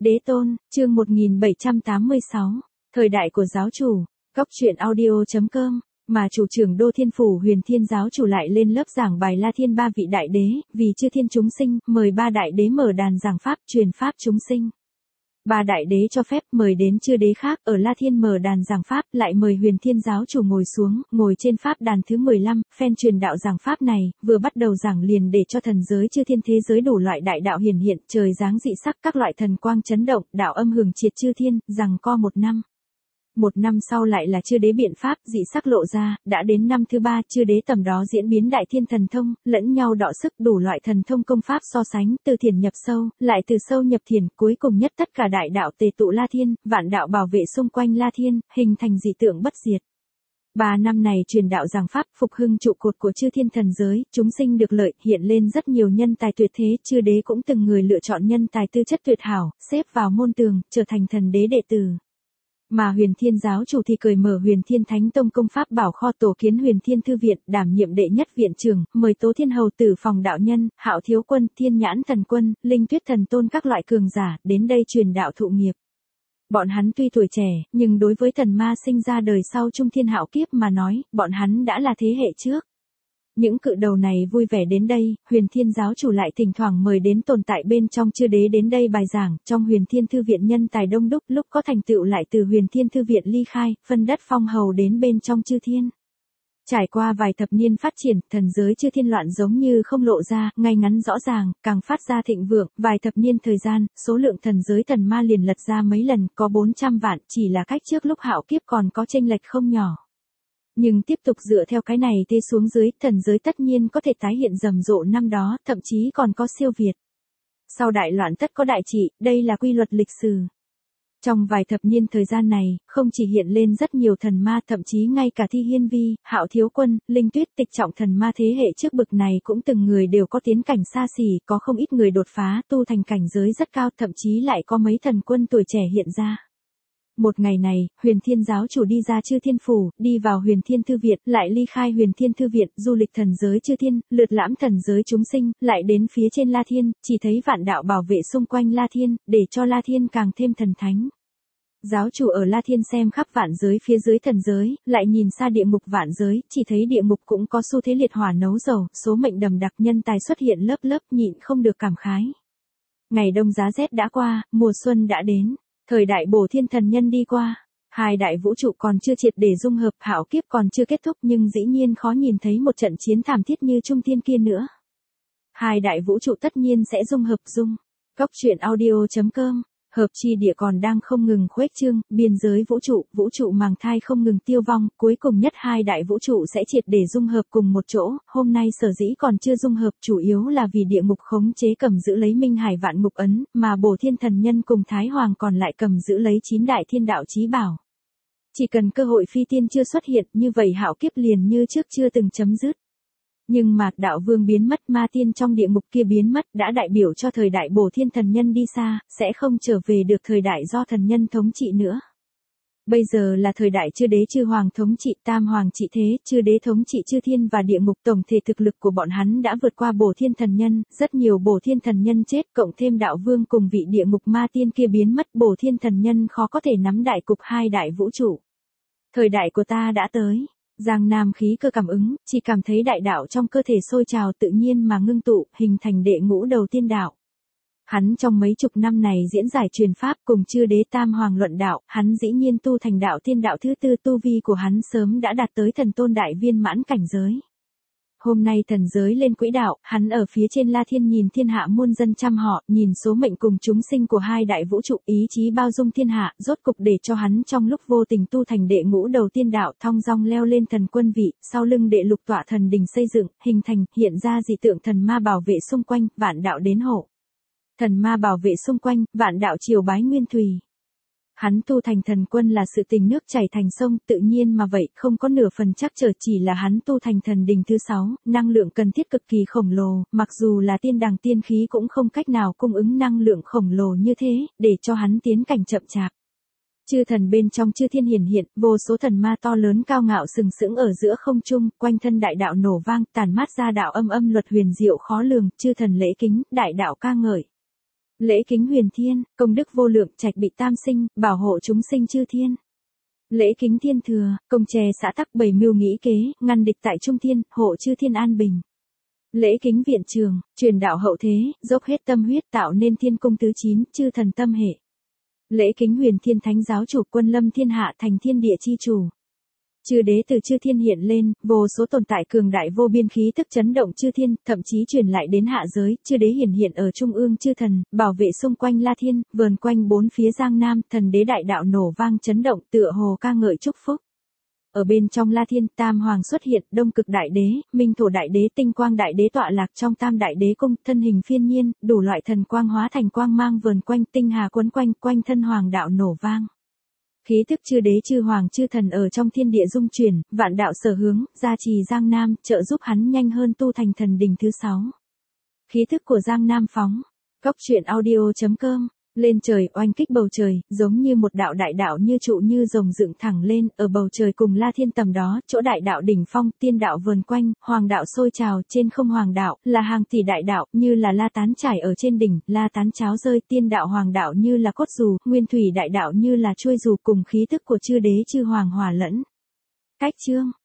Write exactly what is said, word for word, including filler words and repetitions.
Đế tôn, chương một nghìn bảy trăm tám mươi sáu, thời đại của giáo chủ, góc truyện audio chấm com, mà chủ trưởng Đô Thiên Phủ Huyền Thiên giáo chủ lại lên lớp giảng bài La Thiên ba vị đại đế, vì chư thiên chúng sinh, mời ba đại đế mở đàn giảng pháp, truyền pháp chúng sinh. Ba đại đế cho phép mời đến chư đế khác ở La Thiên mở đàn giảng pháp, lại mời Huyền Thiên giáo chủ ngồi xuống, ngồi trên pháp đàn thứ mười lăm, phen truyền đạo giảng pháp này, vừa bắt đầu giảng liền để cho thần giới chư thiên thế giới đủ loại đại đạo hiển hiện, trời giáng dị sắc, các loại thần quang chấn động, đạo âm hưởng triệt chư thiên, rằng co một năm. Một năm sau lại là chư đế biện pháp, dị sắc lộ ra, đã đến năm thứ ba, chư đế tầm đó diễn biến đại thiên thần thông, lẫn nhau đọ sức, đủ loại thần thông công pháp so sánh, từ thiền nhập sâu, lại từ sâu nhập thiền, cuối cùng nhất tất cả đại đạo tề tụ La Thiên, vạn đạo bảo vệ xung quanh La Thiên, hình thành dị tượng bất diệt. Ba năm này truyền đạo giảng pháp, phục hưng trụ cột của chư thiên thần giới, chúng sinh được lợi, hiện lên rất nhiều nhân tài tuyệt thế, chư đế cũng từng người lựa chọn nhân tài tư chất tuyệt hảo, xếp vào môn tường, trở thành thần đế đệ tử. Mà Huyền Thiên giáo chủ thì cởi mở Huyền Thiên Thánh Tông công pháp bảo kho, tổ kiến Huyền Thiên thư viện, đảm nhiệm đệ nhất viện trưởng, mời Tố Thiên hầu tử Phòng đạo nhân, Hạo thiếu quân, Thiên nhãn thần quân, Linh tuyết thần tôn các loại cường giả đến đây truyền đạo thụ nghiệp. Bọn hắn tuy tuổi trẻ, nhưng đối với thần ma sinh ra đời sau Trung Thiên Hạo kiếp mà nói, bọn hắn đã là thế hệ trước. Những cự đầu này vui vẻ đến đây, Huyền Thiên giáo chủ lại thỉnh thoảng mời đến tồn tại bên trong chư đế đến đây bài giảng, trong Huyền Thiên thư viện nhân tài đông đúc, lúc có thành tựu lại từ Huyền Thiên thư viện ly khai, phân đất phong hầu đến bên trong chư thiên. Trải qua vài thập niên phát triển, thần giới chư thiên loạn giống như không lộ ra, ngay ngắn rõ ràng, càng phát ra thịnh vượng, vài thập niên thời gian, số lượng thần giới thần ma liền lật ra mấy lần, có bốn trăm vạn, chỉ là cách trước lúc Hạo kiếp còn có chênh lệch không nhỏ. Nhưng tiếp tục dựa theo cái này thế xuống dưới, thần giới tất nhiên có thể tái hiện rầm rộ năm đó, thậm chí còn có siêu việt. Sau đại loạn tất có đại trị, đây là quy luật lịch sử. Trong vài thập niên thời gian này, không chỉ hiện lên rất nhiều thần ma, thậm chí ngay cả Thi Hiên Vi, Hạo thiếu quân, Linh tuyết tịch trọng thần ma thế hệ trước bực này cũng từng người đều có tiến cảnh xa xỉ, có không ít người đột phá, tu thành cảnh giới rất cao, thậm chí lại có mấy thần quân tuổi trẻ hiện ra. Một ngày này, Huyền Thiên giáo chủ đi ra chư thiên phủ, đi vào Huyền Thiên thư viện, lại ly khai Huyền Thiên thư viện, du lịch thần giới chư thiên, lượt lãm thần giới chúng sinh, lại đến phía trên La Thiên, chỉ thấy vạn đạo bảo vệ xung quanh La Thiên, để cho La Thiên càng thêm thần thánh. Giáo chủ ở La Thiên xem khắp vạn giới phía dưới thần giới, lại nhìn xa địa ngục vạn giới, chỉ thấy địa ngục cũng có xu thế liệt hỏa nấu dầu, số mệnh đầm đặc, nhân tài xuất hiện lớp lớp, nhịn không được cảm khái. Ngày đông giá rét đã qua, mùa xuân đã đến. Thời đại bổ thiên thần nhân đi qua, hai đại vũ trụ còn chưa triệt để dung hợp, Hạo kiếp còn chưa kết thúc, nhưng dĩ nhiên khó nhìn thấy một trận chiến thảm thiết như Trung Thiên kia nữa. Hai đại vũ trụ tất nhiên sẽ dung hợp dung. Góc truyện audio chấm com, hợp chi địa còn đang không ngừng khuếch trương, biên giới vũ trụ, vũ trụ màng thai không ngừng tiêu vong, cuối cùng nhất hai đại vũ trụ sẽ triệt để dung hợp cùng một chỗ, hôm nay sở dĩ còn chưa dung hợp chủ yếu là vì địa ngục khống chế cầm giữ lấy Minh Hải vạn ngục ấn, mà bổ thiên thần nhân cùng Thái Hoàng còn lại cầm giữ lấy chín đại thiên đạo chí bảo. Chỉ cần cơ hội phi tiên chưa xuất hiện, như vậy Hạo kiếp liền như trước chưa từng chấm dứt. Nhưng mà đạo vương biến mất, ma tiên trong địa ngục kia biến mất, đã đại biểu cho thời đại bổ thiên thần nhân đi xa, sẽ không trở về được thời đại do thần nhân thống trị nữa. Bây giờ là thời đại chư đế chư hoàng thống trị, tam hoàng trị thế, chư đế thống trị chư thiên và địa ngục, tổng thể thực lực của bọn hắn đã vượt qua bổ thiên thần nhân, rất nhiều bổ thiên thần nhân chết, cộng thêm đạo vương cùng vị địa ngục ma tiên kia biến mất, bổ thiên thần nhân khó có thể nắm đại cục hai đại vũ trụ. Thời đại của ta đã tới. Giang Nam khí cơ cảm ứng, chỉ cảm thấy đại đạo trong cơ thể sôi trào tự nhiên mà ngưng tụ, hình thành đệ ngũ đầu tiên đạo. Hắn trong mấy chục năm này diễn giải truyền pháp cùng chư đế tam hoàng luận đạo, hắn dĩ nhiên tu thành đạo tiên đạo thứ tư, tu vi của hắn sớm đã đạt tới thần tôn đại viên mãn cảnh giới. Hôm nay thần giới lên quỹ đạo, hắn ở phía trên La Thiên nhìn thiên hạ muôn dân trăm họ, nhìn số mệnh cùng chúng sinh của hai đại vũ trụ, ý chí bao dung thiên hạ, rốt cục để cho hắn trong lúc vô tình tu thành đệ ngũ đầu tiên đạo, thong dong leo lên thần quân vị, sau lưng đệ lục tọa thần đình xây dựng, hình thành, hiện ra dị tượng thần ma bảo vệ xung quanh, vạn đạo đến hộ. Thần ma bảo vệ xung quanh, vạn đạo triều bái nguyên thùy. Hắn tu thành thần quân là sự tình nước chảy thành sông, tự nhiên mà vậy, không có nửa phần chắc trở, chỉ là hắn tu thành thần đình thứ sáu, năng lượng cần thiết cực kỳ khổng lồ, mặc dù là tiên đằng tiên khí cũng không cách nào cung ứng năng lượng khổng lồ như thế, để cho hắn tiến cảnh chậm chạp. Chư thần bên trong chư thiên hiển hiện, vô số thần ma to lớn cao ngạo sừng sững ở giữa không trung, quanh thân đại đạo nổ vang, tàn mát ra đạo âm âm luật huyền diệu khó lường, chư thần lễ kính, đại đạo ca ngợi. Lễ kính huyền thiên, công đức vô lượng trạch bị tam sinh, bảo hộ chúng sinh chư thiên. Lễ kính thiên thừa, công tre xã tắc bảy mưu nghĩ kế, ngăn địch tại trung thiên, hộ chư thiên an bình. Lễ kính viện trường, truyền đạo hậu thế, dốc hết tâm huyết tạo nên thiên cung tứ chín, chư thần tâm hệ. Lễ kính huyền thiên thánh giáo chủ quân lâm thiên hạ thành thiên địa chi chủ. Chư đế từ chư thiên hiện lên, vô số tồn tại cường đại vô biên khí tức chấn động chư thiên, thậm chí truyền lại đến hạ giới, chư đế hiển hiện ở trung ương chư thần, bảo vệ xung quanh La Thiên, vờn quanh bốn phía Giang Nam, thần đế đại đạo nổ vang chấn động, tựa hồ ca ngợi chúc phúc. Ở bên trong La Thiên, Tam Hoàng xuất hiện, Đông Cực Đại Đế, Minh Thổ Đại Đế, Tinh Quang Đại Đế tọa lạc trong Tam Đại Đế cung, thân hình phiên nhiên, đủ loại thần quang hóa thành quang mang vờn quanh, tinh hà quấn quanh, quanh thân hoàng đạo nổ vang. Khí thức chư đế chư hoàng chư thần ở trong thiên địa dung chuyển, vạn đạo sở hướng, gia trì Giang Nam, trợ giúp hắn nhanh hơn tu thành thần đình thứ sáu. Khí thức của Giang Nam phóng. Góc truyện audio chấm com. Lên trời oanh kích bầu trời, giống như một đạo đại đạo như trụ như rồng dựng thẳng lên, ở bầu trời cùng La Thiên tầm đó, chỗ đại đạo đỉnh phong, tiên đạo vờn quanh, hoàng đạo sôi trào, trên không hoàng đạo, là hàng tỷ đại đạo, như là la tán trải ở trên đỉnh, la tán cháo rơi, tiên đạo hoàng đạo như là cốt dù, nguyên thủy đại đạo như là chuôi dù cùng khí thức của chư đế chư hoàng hòa lẫn. Cách chương